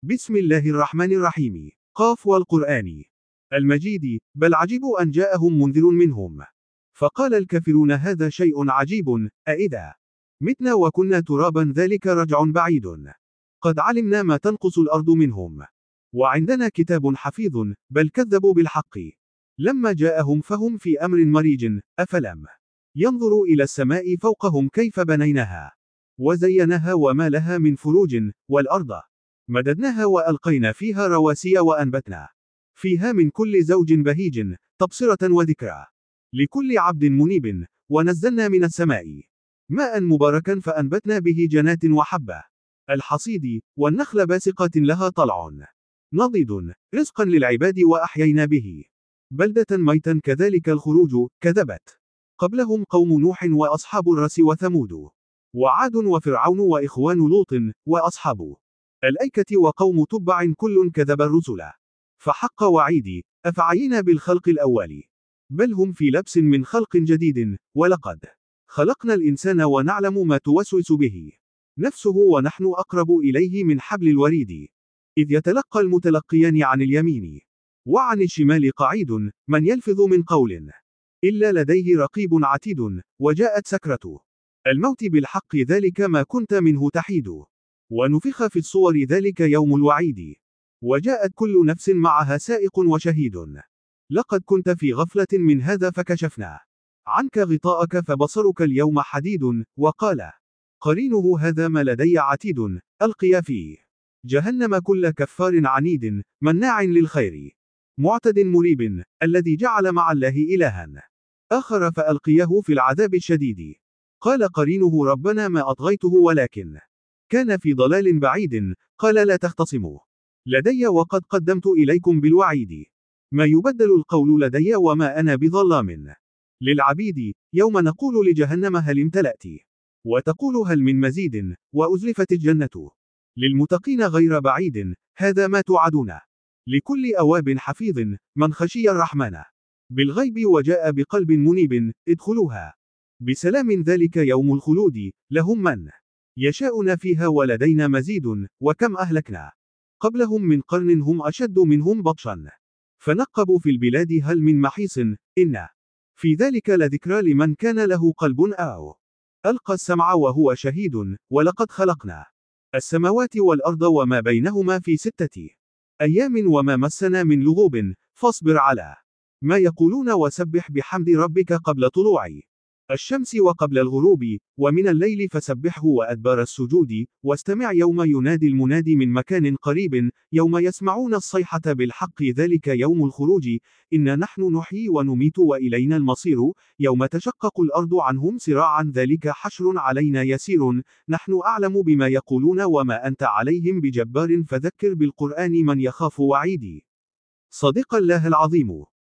بسم الله الرحمن الرحيم. قاف والقرآن المجيد. بل عجبوا أن جاءهم منذر منهم. فقال الكافرون هذا شيء عجيب، أإذا متنا وكنا ترابا ذلك رجع بعيد. قد علمنا ما تنقص الأرض منهم. وعندنا كتاب حفيظ. بل كذبوا بالحق لما جاءهم فهم في أمر مريج. أفلم ينظروا إلى السماء فوقهم كيف بنيناها وزيناها وما لها من فروج، والأرض مددناها وألقينا فيها رواسي وأنبتنا فيها من كل زوج بهيج تبصرة وذكرى لكل عبد منيب. ونزلنا من السماء ماء مباركا فأنبتنا به جنات وحبة الحصيد والنخل باسقات لها طلع نضيد رزقا للعباد وأحيينا به بلدة ميتا كذلك الخروج. كذبت قبلهم قوم نوح وأصحاب الرس وثمود وعاد وفرعون وإخوان لوط وأصحاب الأيكة وقوم تبع كل كذب الرسل فحق وعيدي. أفعينا بالخلق الأول بل هم في لبس من خلق جديد. ولقد خلقنا الإنسان ونعلم ما توسوس به نفسه ونحن أقرب إليه من حبل الوريد إذ يتلقى المتلقيان عن اليمين وعن الشمال قعيد من يلفظ من قول إلا لديه رقيب عتيد. وجاءت سكرة الموت بالحق ذلك ما كنت منه تحيد. ونفخ في الصور ذلك يوم الوعيد. وجاءت كل نفس معها سائق وشهيد. لقد كنت في غفلة من هذا فكشفنا عنك غطاءك فبصرك اليوم حديد. وقال قرينه هذا ما لدي عتيد. ألقيا فيه جهنم كل كفار عنيد مناع للخير معتد مريب الذي جعل مع الله إلها آخر فألقياه في العذاب الشديد. قال قرينه ربنا ما أطغيته ولكن كان في ضلال بعيد. قال لا تختصموا لدي وقد قدمت إليكم بالوعيد. ما يبدل القول لدي وما أنا بظلام للعبيد. يوم نقول لجهنم هل امتلأت وتقول هل من مزيد. وأزلفت الجنة للمتقين غير بعيد. هذا ما توعدون لكل أواب حفيظ من خشي الرحمن بالغيب وجاء بقلب منيب. ادخلوها بسلام ذلك يوم الخلود. لهم من يشاءون فيها ولدينا مزيد. وكم أهلكنا قبلهم من قرن هم أشد منهم بطشا فنقبوا في البلاد هل من محيص. إن في ذلك لذكرى لمن كان له قلب أو ألقى السمع وهو شهيد. ولقد خلقنا السماوات والأرض وما بينهما في 6 أيام وما مسنا من لغوب. فاصبر على ما يقولون وسبح بحمد ربك قبل طلوع الشمس وقبل الغروب ومن الليل فسبحه وأدبار السجود. واستمع يوم ينادي المنادي من مكان قريب يوم يسمعون الصيحة بالحق ذلك يوم الخروج. إنا نحن نحيي ونميت وإلينا المصير. يوم تشقق الأرض عنهم سراعا ذلك حشر علينا يسير. نحن أعلم بما يقولون وما أنت عليهم بجبار فذكر بالقرآن من يخاف وعيدي. صدق الله العظيم.